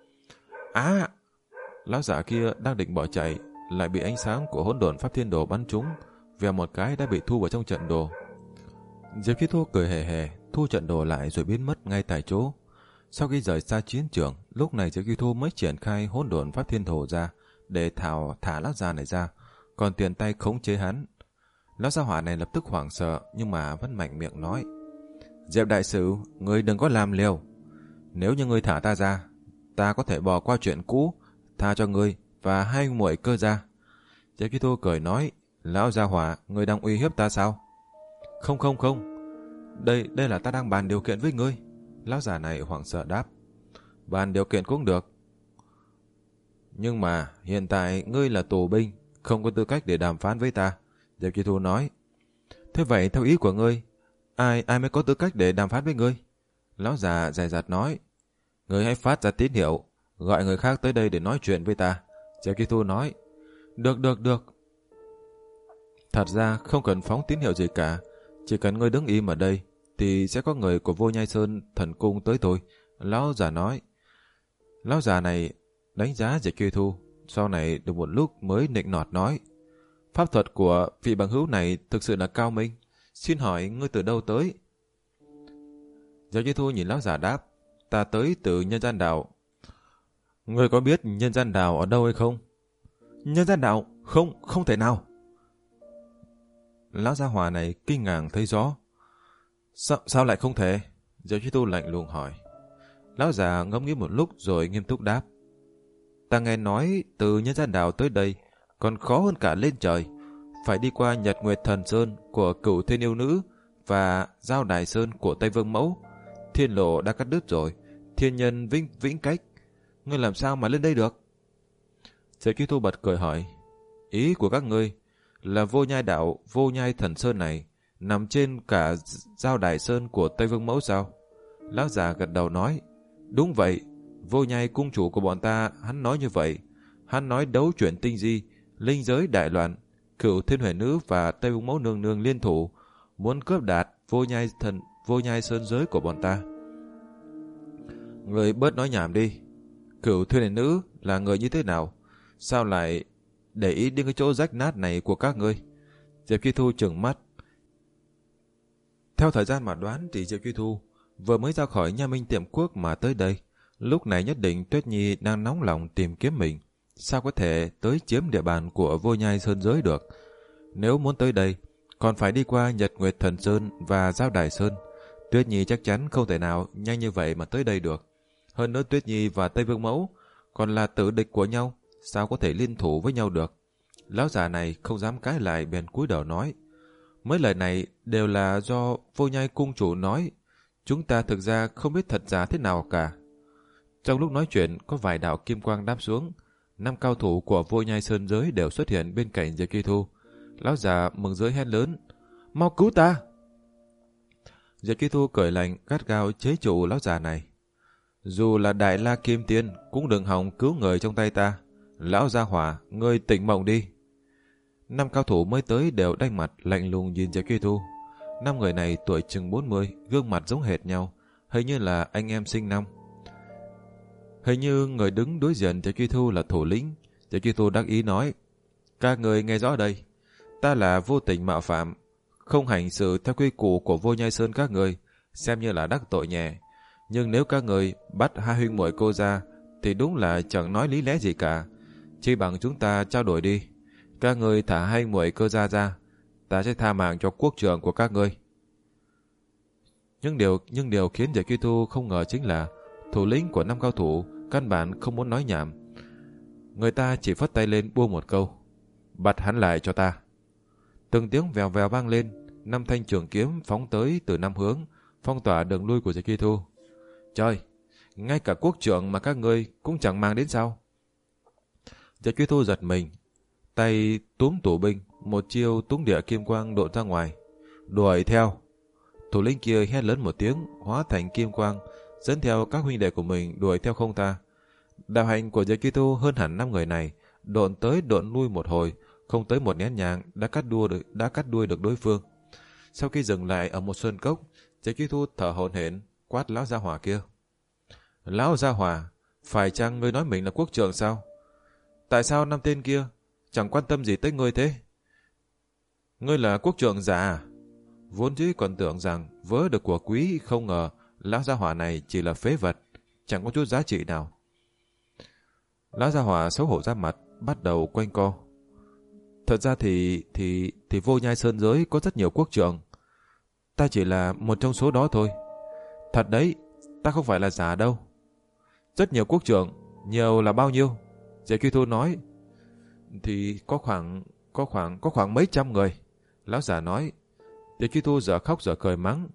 Á! Lão giả kia đang định bỏ chạy, lại bị ánh sáng của hỗn độn pháp thiên đồ bắn trúng, vèo một cái đã bị thu vào trong trận đồ. Diệp Truy Thu cười hề hề, thu trận đồ lại rồi biến mất ngay tại chỗ. Sau khi rời xa chiến trường, lúc này Diệp Truy Thu mới triển khai hỗn độn pháp thiên đồ ra để thảo thả lão già này ra, còn tiền tay khống chế hắn. Lão gia hỏa này lập tức hoảng sợ, nhưng mà vẫn mạnh miệng nói: Diệp đại sử, ngươi đừng có làm liều. Nếu như ngươi thả ta ra, ta có thể bỏ qua chuyện cũ, tha cho ngươi và hai muội Cơ Gia. Diệp Truy Thu cười nói: Lão gia hỏa, ngươi đang uy hiếp ta sao? Không không không, đây đây là ta đang bàn điều kiện với ngươi. Lão già này hoảng sợ đáp: Bàn điều kiện cũng được, nhưng mà hiện tại ngươi là tù binh, không có tư cách để đàm phán với ta. Diệp Truy Thu nói: Thế vậy theo ý của ngươi, ai ai mới có tư cách để đàm phán với ngươi? Lão già dè dặt nói: Ngươi hãy phát ra tín hiệu, gọi người khác tới đây để nói chuyện với ta. Diệp Truy Thu nói: Được được được. Thật ra không cần phóng tín hiệu gì cả, chỉ cần ngươi đứng im ở đây thì sẽ có người của Vô Nhai Sơn thần cung tới thôi. Lão già nói. Lão già này đánh giá Diệp Truy Thu, sau này được một lúc mới nịnh nọt nói: Pháp thuật của vị bằng hữu này thực sự là cao minh, xin hỏi ngươi từ đâu tới? Diệp Truy Thu nhìn lão già đáp: Ta tới từ Nhân Gian Đảo. Ngươi có biết Nhân Gian Đảo ở đâu hay không? Nhân Gian Đảo? Không, không thể nào. Lão gia hỏa này kinh ngạc thấy rõ. Sao, sao lại không thể? Diệp Truy Thu lạnh lùng hỏi. Lão già ngẫm nghĩ một lúc rồi nghiêm túc đáp: Ta nghe nói từ Nhân Gian Đảo tới đây còn khó hơn cả lên trời, phải đi qua Nhật Nguyệt Thần Sơn của Cửu Thiên Yêu Nữ và Giao Đài Sơn của Tây Vương Mẫu. Thiên lộ đã cắt đứt rồi, thiên nhân vĩnh vĩnh cách, ngươi làm sao mà lên đây được? Diệp Truy Thu bật cười hỏi: Ý của các ngươi là Vô Nhai Đảo, Vô Nhai Thần Sơn này nằm trên cả Giao Đài Sơn của Tây Vương Mẫu sao? Lão già gật đầu nói: Đúng vậy, Vô Nhai cung chủ của bọn ta hắn nói như vậy. Hắn nói đấu chuyển tinh di, linh giới đại loạn, Cửu Thiên Huệ Nữ và Tây Vương Mẫu nương nương liên thủ, muốn cướp đạt Vô Nhai thần Vô Nhai Sơn giới của bọn ta. Người bớt nói nhảm đi. Cửu Thiên Huệ Nữ là người như thế nào? Sao lại để ý đến cái chỗ rách nát này của các ngươi? Diệp Truy Thu trừng mắt. Theo thời gian mà đoán thì Diệp Truy Thu vừa mới ra khỏi Nha Minh Tiệm Quốc mà tới đây. Lúc này nhất định Tuyết Nhi đang nóng lòng tìm kiếm mình. Sao có thể tới chiếm địa bàn của Vô Nhai Sơn giới được? Nếu muốn tới đây, còn phải đi qua Nhật Nguyệt Thần Sơn và Giao Đài Sơn. Tuyết Nhi chắc chắn không thể nào nhanh như vậy mà tới đây được. Hơn nữa Tuyết Nhi và Tây Vương Mẫu còn là tử địch của nhau, sao có thể liên thủ với nhau được? Lão già này không dám cãi lại, bèn cúi đầu nói: Mấy lời này đều là do Vô Nhai cung chủ nói, chúng ta thực ra không biết thật giả thế nào cả. Trong lúc nói chuyện, có vài đạo kim quang đáp xuống. Năm cao thủ của Vô Nhai Sơn giới đều xuất hiện bên cạnh Diệp Truy Thu. Lão già mừng rỡ hét lớn: Mau cứu ta! Diệp Truy Thu cười lạnh, gắt gao chế trụ lão già này. Dù là Đại La Kim Tiên cũng đừng hòng cứu người trong tay ta. Lão gia hỏa, ngươi tỉnh mộng đi. Năm cao thủ mới tới đều đanh mặt lạnh lùng nhìn Diệp Truy Thu. Năm người này tuổi chừng bốn mươi, gương mặt giống hệt nhau, hình như là anh em sinh năm. Hình như người đứng đối diện Diệp Truy Thu là thủ lĩnh. Diệp Truy Thu đắc ý nói: các người nghe rõ đây, ta là vô tình mạo phạm, không hành xử theo quy củ của Vô Nhai Sơn các người, xem như là đắc tội nhẹ. Nhưng nếu các người bắt hai huynh muội cô ra thì đúng là chẳng nói lý lẽ gì cả. Chỉ bằng chúng ta trao đổi đi. Các người thả hai huynh muội cơ gia ra, ta sẽ tha mạng cho quốc trưởng của các ngươi. Nhưng điều nhưng điều khiến Diệp Truy Thu không ngờ chính là thủ lĩnh của năm cao thủ căn bản không muốn nói nhảm. Người ta chỉ phất tay lên buông một câu: bắt hắn lại cho ta. Từng tiếng vèo vèo vang lên, năm thanh trường kiếm phóng tới từ năm hướng, phong tỏa đường lui của Diệp Truy Thu. Trời, ngay cả quốc trưởng mà các ngươi cũng chẳng mang đến sao? Diệp Truy Thu giật mình, tay túm tủ binh, một chiêu túng địa kim quang độn ra ngoài. Đuổi theo. Thủ lĩnh kia hét lớn một tiếng, hóa thành kim quang, dẫn theo các huynh đệ của mình đuổi theo không ta. Đạo hành của Diệp Truy Thu hơn hẳn năm người này, độn tới độn lui một hồi, không tới một nén nhang đã cắt đuôi được đã cắt đuôi được đối phương. Sau khi dừng lại ở một sơn cốc, Diệp Truy Thu thở hổn hển quát lão gia hỏa kia: lão gia hỏa, phải chăng ngươi nói mình là quốc trưởng sao? Tại sao năm tên kia chẳng quan tâm gì tới ngươi thế? Ngươi là quốc trưởng giả à? Vốn dĩ còn tưởng rằng vớ được của quý, không ngờ lão gia hỏa này chỉ là phế vật, chẳng có chút giá trị nào. Lão gia hỏa xấu hổ ra mặt, bắt đầu quanh co. Thật ra thì thì thì Vô Nhai Sơn giới có rất nhiều quốc trưởng, ta chỉ là một trong số đó thôi. Thật đấy, ta không phải là giả đâu. Rất nhiều quốc trưởng, nhiều là bao nhiêu? Diệp Truy Thu nói. Thì có khoảng có khoảng có khoảng mấy trăm người. Lão giả nói. Diệp Truy Thu giờ khóc giờ cười mắng: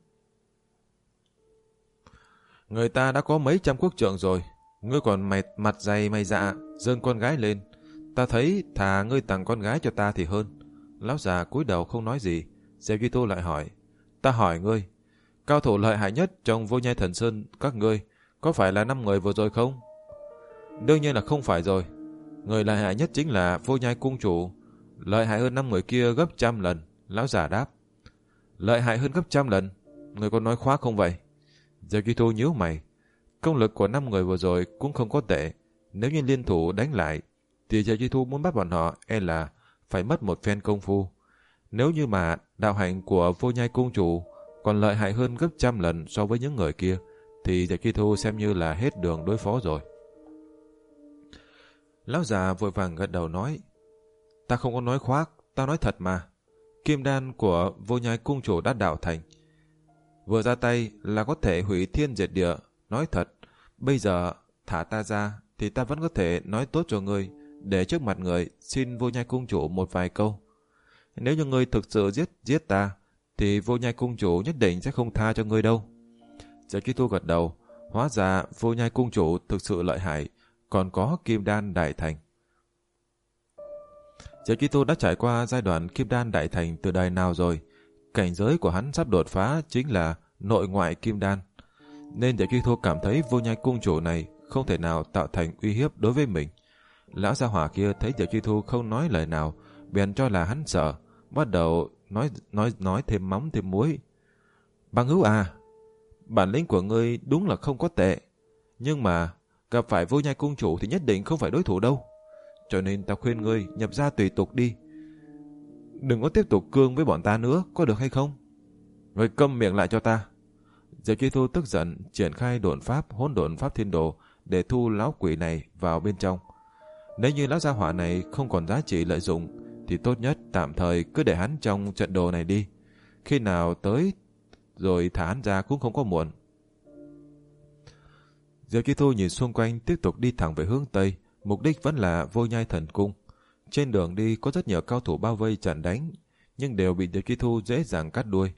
người ta đã có mấy trăm quốc trưởng rồi, ngươi còn mày, mặt dày mày dạ giương con gái lên. Ta thấy thà ngươi tặng con gái cho ta thì hơn. Lão già cúi đầu không nói gì. Diệp Truy Thu lại hỏi: ta hỏi ngươi, cao thủ lợi hại nhất trong Vô Nhai Thần Sơn các ngươi có phải là năm người vừa rồi không? Đương nhiên là không phải rồi. Người lợi hại nhất chính là Vô Nhai Cung Chủ, lợi hại hơn năm người kia gấp trăm lần. Lão giả đáp. Lợi hại hơn gấp trăm lần? Người có nói khóa không vậy? Diệp Truy Thu nhíu mày. Công lực của năm người vừa rồi cũng không có tệ. Nếu như liên thủ đánh lại thì Diệp Truy Thu muốn bắt bọn họ e là phải mất một phen công phu. Nếu như mà đạo hạnh của Vô Nhai Cung Chủ còn lợi hại hơn gấp trăm lần so với những người kia thì Diệp Truy Thu xem như là hết đường đối phó rồi. Lão già vội vàng gật đầu nói: ta không có nói khoác, ta nói thật mà. Kim đan của Vô Nhai Cung Chủ đã đạo thành, vừa ra tay là có thể hủy thiên diệt địa. Nói thật, bây giờ thả ta ra thì ta vẫn có thể nói tốt cho ngươi, để trước mặt người xin Vô Nhai Cung Chủ một vài câu. Nếu như ngươi thực sự giết giết ta thì Vô Nhai Cung Chủ nhất định sẽ không tha cho ngươi đâu. Diệp Truy Thu gật đầu. Hóa ra Vô Nhai Cung Chủ thực sự lợi hại, còn có kim đan đại thành. Diệp Truy Thu đã trải qua giai đoạn kim đan đại thành từ đời nào rồi. Cảnh giới của hắn sắp đột phá chính là nội ngoại kim đan, nên Diệp Truy Thu cảm thấy Vô Nhai Cung Chủ này không thể nào tạo thành uy hiếp đối với mình. Lão gia hỏa kia thấy Diệp Truy Thu không nói lời nào, bèn cho là hắn sợ, bắt đầu nói nói nói thêm mắm thêm muối. Bằng hữu à, bản lĩnh của ngươi đúng là không có tệ, nhưng mà gặp phải Vô Nhai Cung Chủ thì nhất định không phải đối thủ đâu. Cho nên ta khuyên ngươi nhập gia tùy tục đi, đừng có tiếp tục cương với bọn ta nữa, có được hay không? Ngươi câm miệng lại cho ta. Diệp Truy Thu tức giận triển khai độn pháp hỗn độn pháp thiên đồ để thu lão quỷ này vào bên trong. Nếu như lão gia hỏa này không còn giá trị lợi dụng thì tốt nhất tạm thời cứ để hắn trong trận đồ này đi. Khi nào tới rồi thả hắn ra cũng không có muộn. Diệp Truy Thu nhìn xung quanh, tiếp tục đi thẳng về hướng Tây, mục đích vẫn là Vô Nhai Thần Cung. Trên đường đi có rất nhiều cao thủ bao vây chặn đánh, nhưng đều bị Diệp Truy Thu dễ dàng cắt đuôi.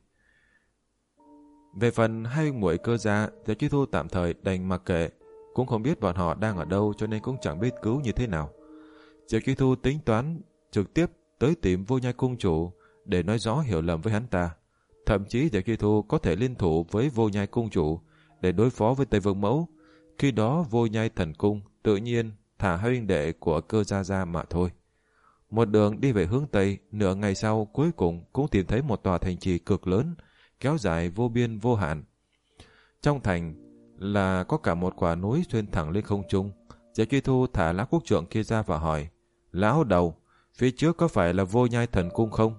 Về phần hai huynh muội Cơ Gia, Diệp Truy Thu tạm thời đành mặc kệ, cũng không biết bọn họ đang ở đâu cho nên cũng chẳng biết cứu như thế nào. Diệp Truy Thu tính toán trực tiếp tới tìm Vô Nhai Cung Chủ để nói rõ hiểu lầm với hắn ta. Thậm chí Diệp Truy Thu có thể liên thủ với Vô Nhai Cung Chủ để đối phó với Tây Vương Mẫu. Khi đó Vô Nhai Thần Cung tự nhiên thả hai huynh đệ của Cơ Gia ra mà thôi. Một đường đi về hướng Tây, nửa ngày sau cuối cùng cũng tìm thấy một tòa thành trì cực lớn, kéo dài vô biên vô hạn. Trong thành là có cả một quả núi xuyên thẳng lên không trung. Diệp Chi Thu thả Lão Quốc Trượng kia ra và hỏi, Lão Đầu, phía trước có phải là Vô Nhai Thần Cung không?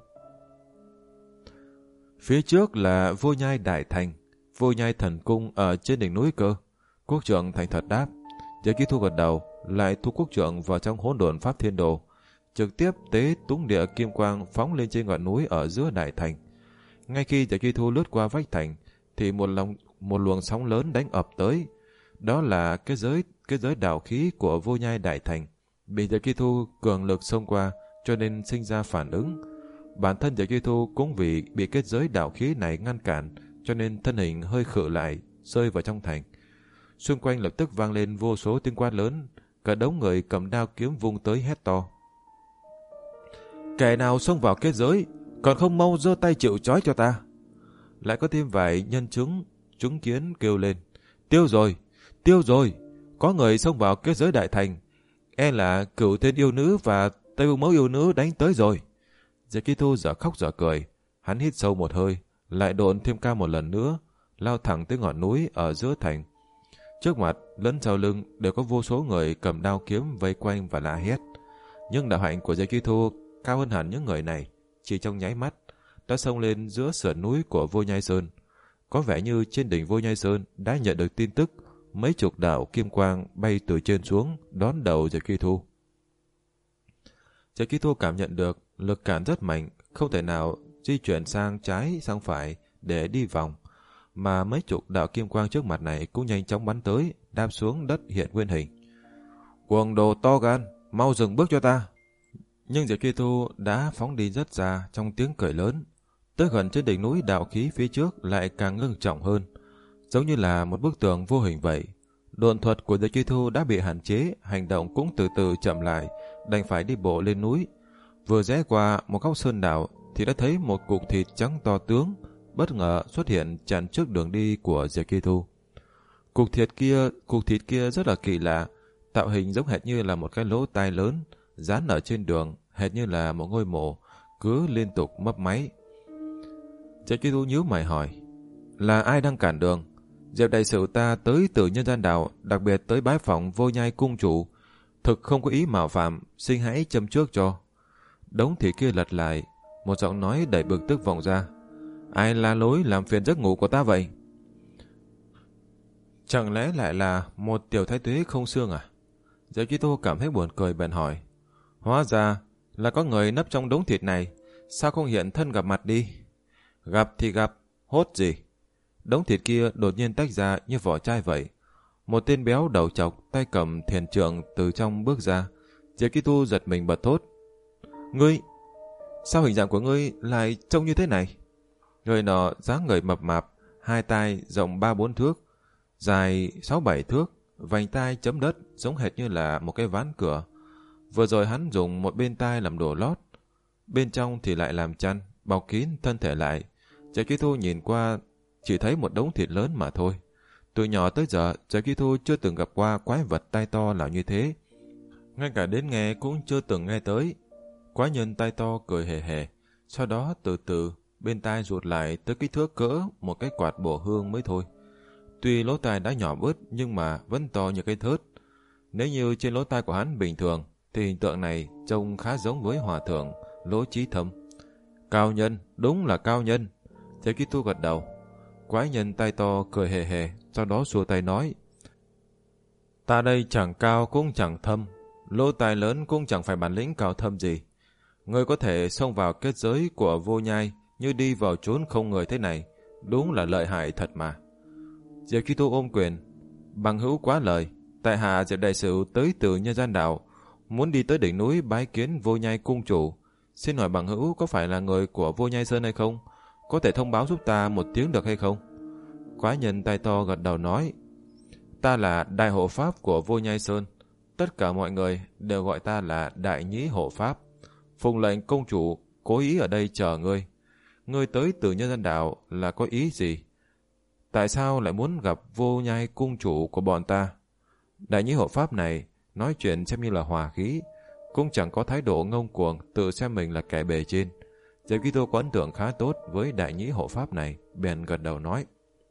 Phía trước là Vô Nhai Đại Thành, Vô Nhai Thần Cung ở trên đỉnh núi cơ. Quốc Trượng thành thật đáp. Diệp Chi Thu gật đầu, lại thu Quốc Trượng vào trong hỗn độn pháp thiên đồ, trực tiếp tế túng địa kim quang phóng lên trên ngọn núi ở giữa đại thành. Ngay khi Diệp Chi Thu lướt qua vách thành, thì một lòng một luồng sóng lớn đánh ập tới. Đó là cái giới cái giới đạo khí của Vô Nhai Đại Thành, bị Diệp Chi Thu cường lực xông qua, cho nên sinh ra phản ứng. Bản thân Diệp Chi Thu cũng vì bị kết giới đạo khí này ngăn cản, cho nên thân hình hơi khựng lại, rơi vào trong thành. Xung quanh lập tức vang lên vô số tiếng quát lớn, cả đống người cầm đao kiếm vung tới hét to. Kẻ nào xông vào kết giới, còn không mau giơ tay chịu trói cho ta. Lại có thêm vài nhân chứng chứng kiến kêu lên, tiêu rồi, tiêu rồi, có người xông vào kết giới đại thành, e là Cửu Thiên yêu nữ và Tây Vương Mẫu yêu nữ đánh tới rồi. Diệp Chi Thu dở khóc dở cười, hắn hít sâu một hơi, lại độn thêm cao một lần nữa, lao thẳng tới ngọn núi ở giữa thành. Trước mặt lẫn sau lưng đều có vô số người cầm đao kiếm vây quanh và la hét. Nhưng đạo hạnh của Diệp Chi Thu cao hơn hẳn những người này, chỉ trong nháy mắt đã xông lên giữa sườn núi của Vô Nhai Sơn. Có vẻ như trên đỉnh Vô Nhai Sơn đã nhận được tin tức, mấy chục đạo kim quang bay từ trên xuống đón đầu Diệp Chi Thu. Diệp Chi Thu cảm nhận được lực cản rất mạnh, không thể nào di chuyển sang trái sang phải để đi vòng, mà mấy chục đạo kim quang trước mặt này cũng nhanh chóng bắn tới, đáp xuống đất hiện nguyên hình. Cuồng đồ to gan, mau dừng bước cho ta. Nhưng Diệp Chi Thu đã phóng đi rất xa trong tiếng cười lớn. Tới gần trên đỉnh núi, đạo khí phía trước lại càng ngưng trọng hơn, giống như là một bức tường vô hình vậy. Độn thuật của Diệp Chi Thu đã bị hạn chế, hành động cũng từ từ chậm lại, đành phải đi bộ lên núi. Vừa rẽ qua một góc sơn đảo thì đã thấy một cục thịt trắng to tướng bất ngờ xuất hiện chặn trước đường đi của Diệp Chi Thu. Cục thịt kia, cục thịt kia rất là kỳ lạ, tạo hình giống hệt như là một cái lỗ tai lớn dán ở trên đường, hệt như là một ngôi mộ cứ liên tục mấp máy. Diệp Chi Thu nhíu mày hỏi, là ai đang cản đường? Diệp đại sử ta tới từ nhân gian đảo, đặc biệt tới bái phỏng Vô Nhai cung chủ, thực không có ý mạo phạm, xin hãy châm trước cho. Đống thịt kia lật lại, một giọng nói đầy bực tức vọng ra, ai la lối làm phiền giấc ngủ của ta vậy? Chẳng lẽ lại là một tiểu thái tuế không xương à? Diệp Chi Thu cảm thấy buồn cười bèn hỏi, hóa ra là có người nấp trong đống thịt này, sao không hiện thân gặp mặt đi? Gặp thì gặp, hốt gì? Đống thịt kia đột nhiên tách ra như vỏ chai vậy. Một tên béo đầu chọc tay cầm thiền trượng từ trong bước ra. Diệp Chi Thu giật mình bật thốt, ngươi, sao hình dạng của ngươi lại trông như thế này? Người nọ dáng người mập mạp, hai tai rộng ba bốn thước, dài sáu bảy thước, vành tai chấm đất giống hệt như là một cái ván cửa. Vừa rồi hắn dùng một bên tai làm đồ lót, bên trong thì lại làm chăn, bọc kín thân thể lại. Diệp Chi Thu nhìn qua chỉ thấy một đống thịt lớn mà thôi. Từ nhỏ tới giờ, Diệp Chi Thu chưa từng gặp qua quái vật tai to là như thế. Ngay cả đến nghe cũng chưa từng nghe tới. Quái nhân tai to cười hề hề, sau đó từ từ bên tai rụt lại tới kích thước cỡ một cái quạt bổ hương mới thôi. Tuy lỗ tai đã nhỏ bớt nhưng mà vẫn to như cái thớt. Nếu như trên lỗ tai của hắn bình thường thì hình tượng này trông khá giống với hòa thượng Lỗ Chí Thâm. Cao nhân, đúng là cao nhân. Diệp Chi Thu gật đầu. Quái nhân tay to cười hề hề, sau đó xua tay nói, ta đây chẳng cao cũng chẳng thâm, lỗ tai lớn cũng chẳng phải bản lĩnh cao thâm gì. Ngươi có thể xông vào kết giới của Vô Nhai như đi vào chốn không người thế này, đúng là lợi hại thật mà. Diệp Chi Thu ôm quyền, bằng hữu quá lời, tại hạ Diệp đại sử tới từ nhân gian đảo, muốn đi tới đỉnh núi bái kiến Vô Nhai cung chủ. Xin hỏi bằng hữu có phải là người của Vô Nhai Sơn hay không? Có thể thông báo giúp ta một tiếng được hay không? Quái nhân tay to gật đầu nói, ta là đại hộ pháp của Vô Nhai Sơn. Tất cả mọi người đều gọi ta là đại nhĩ hộ pháp. Phụng lệnh công chủ cố ý ở đây chờ ngươi. Ngươi tới từ nhân gian đảo là có ý gì? Tại sao lại muốn gặp Vô Nhai cung chủ của bọn ta? Đại nhĩ hộ pháp này nói chuyện xem như là hòa khí, cũng chẳng có thái độ ngông cuồng tự xem mình là kẻ bề trên. Diệp Kitô có ấn tượng khá tốt với đại nhĩ hộ pháp này, bèn gật đầu nói: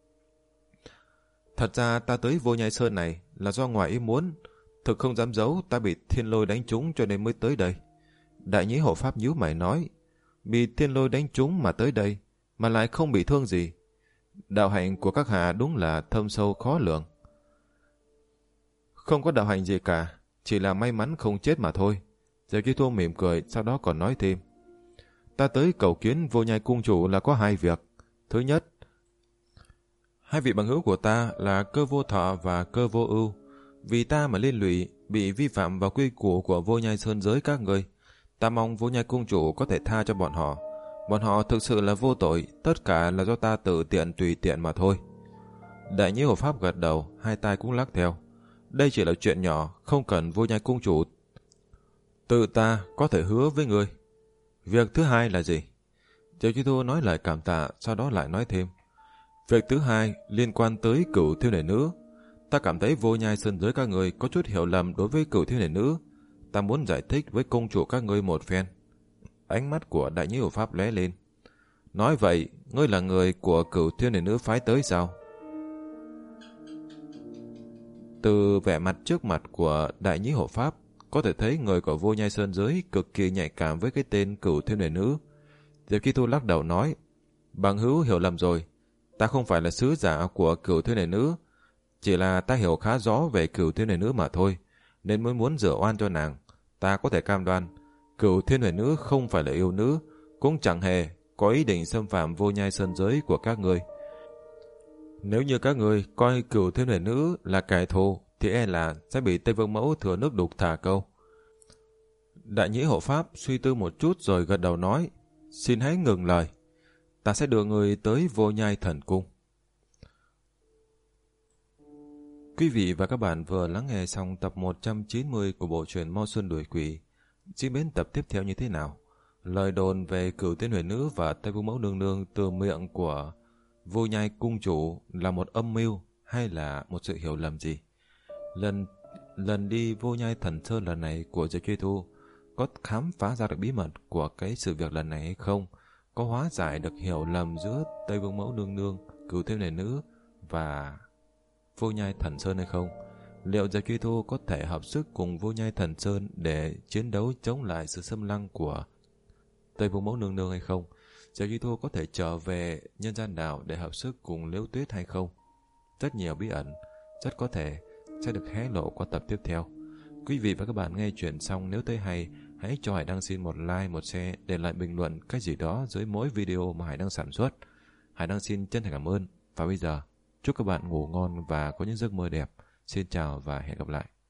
Thật ra ta tới Vô Nhai Sơn này là do ngoài ý muốn, thực không dám giấu ta bị thiên lôi đánh trúng cho nên mới tới đây. Đại nhĩ hộ pháp nhíu mày nói: Bị thiên lôi đánh trúng mà tới đây, mà lại không bị thương gì. Đạo hạnh của các hạ đúng là thâm sâu khó lường. Không có đạo hạnh gì cả, chỉ là may mắn không chết mà thôi. Diệp Kitô mỉm cười, sau đó còn nói thêm: Ta tới cầu kiến Vô Nhai cung chủ là có hai việc. Thứ nhất, hai vị bằng hữu của ta là Cơ Vô Thọ và Cơ Vô Ưu, vì ta mà liên lụy, bị vi phạm vào quy củ của Vô Nhai Sơn giới các người. Ta mong Vô Nhai cung chủ có thể tha cho bọn họ. Bọn họ thực sự là vô tội, tất cả là do ta tự tiện tùy tiện mà thôi. Đại nhĩ hộ pháp gật đầu, hai tay cũng lắc theo. Đây chỉ là chuyện nhỏ, không cần Vô Nhai cung chủ. Tự ta có thể hứa với người. Việc thứ hai là gì? Diệp Kitô nói lời cảm tạ, sau đó lại nói thêm: Việc thứ hai liên quan tới Cửu Thiêu Nể Nữ. Ta cảm thấy Vô Nhai Sơn giới các người có chút hiểu lầm đối với Cửu Thiêu Nể Nữ. Ta muốn giải thích với công chủ các ngươi một phen. Ánh mắt của đại nhĩ hộ pháp lóe lên. Nói vậy, ngươi là người của Cửu Thiêu Nể Nữ phái tới sao? Từ vẻ mặt trước mặt của đại nhĩ hộ pháp, có thể thấy người của Vô Nhai Sơn giới cực kỳ nhạy cảm với cái tên Cửu Thiêu Nể Nữ. Diệp Kitô lắc đầu nói: Bằng hữu hiểu lầm rồi, ta không phải là sứ giả của Cửu Thiêu Nể Nữ, chỉ là ta hiểu khá rõ về Cửu Thiêu Nể Nữ mà thôi, nên mới muốn rửa oan cho nàng. Ta có thể cam đoan, Cửu Thiêu Nể Nữ không phải là yêu nữ, cũng chẳng hề có ý định xâm phạm Vô Nhai Sơn giới của các ngươi. Nếu như các ngươi coi Cửu Thiêu Nể Nữ là kẻ thù, thì e là sẽ bị Tây Vương Mẫu thừa nước đục thả câu. Đại nhĩ hộ pháp suy tư một chút rồi gật đầu nói: Xin hãy ngừng lời, ta sẽ đưa người tới Vô Nhai Thần Cung. Quý vị và các bạn vừa lắng nghe xong tập một trăm chín mươi của bộ truyện Mo Xuân Đuổi Quỷ. Diễn biến tập tiếp theo như thế nào? Lời đồn về Cửu Tiên Huệ Nữ và Tây Vương Mẫu Nương Nương từ miệng của Vô Nhai cung chủ là một âm mưu hay là một sự hiểu lầm gì? Lần lần đi Vô Nhai Thần Sơn lần này của Diệp Kitô có khám phá ra được bí mật của cái sự việc lần này hay không? Có hóa giải được hiểu lầm giữa Tây Vương Mẫu Nương Nương, Cửu Tiên Huệ Nữ và Vô Nhai Thần Sơn hay không? Liệu Diệp Kitô có thể hợp sức cùng Vô Nhai Thần Sơn để chiến đấu chống lại sự xâm lăng của Tây Vương Mẫu Nương Nương hay không? Diệp Kitô có thể trở về nhân gian đảo để hợp sức cùng Liễu Tuyết hay không? Rất nhiều bí ẩn, rất có thể sẽ được hé lộ qua tập tiếp theo. Quý vị và các bạn nghe chuyện xong, nếu thấy hay, hãy cho Hải Đăng xin một like, một share, để lại bình luận cái gì đó dưới mỗi video mà Hải Đăng sản xuất. Hải Đăng xin chân thành cảm ơn. Và bây giờ, chúc các bạn ngủ ngon và có những giấc mơ đẹp. Xin chào và hẹn gặp lại.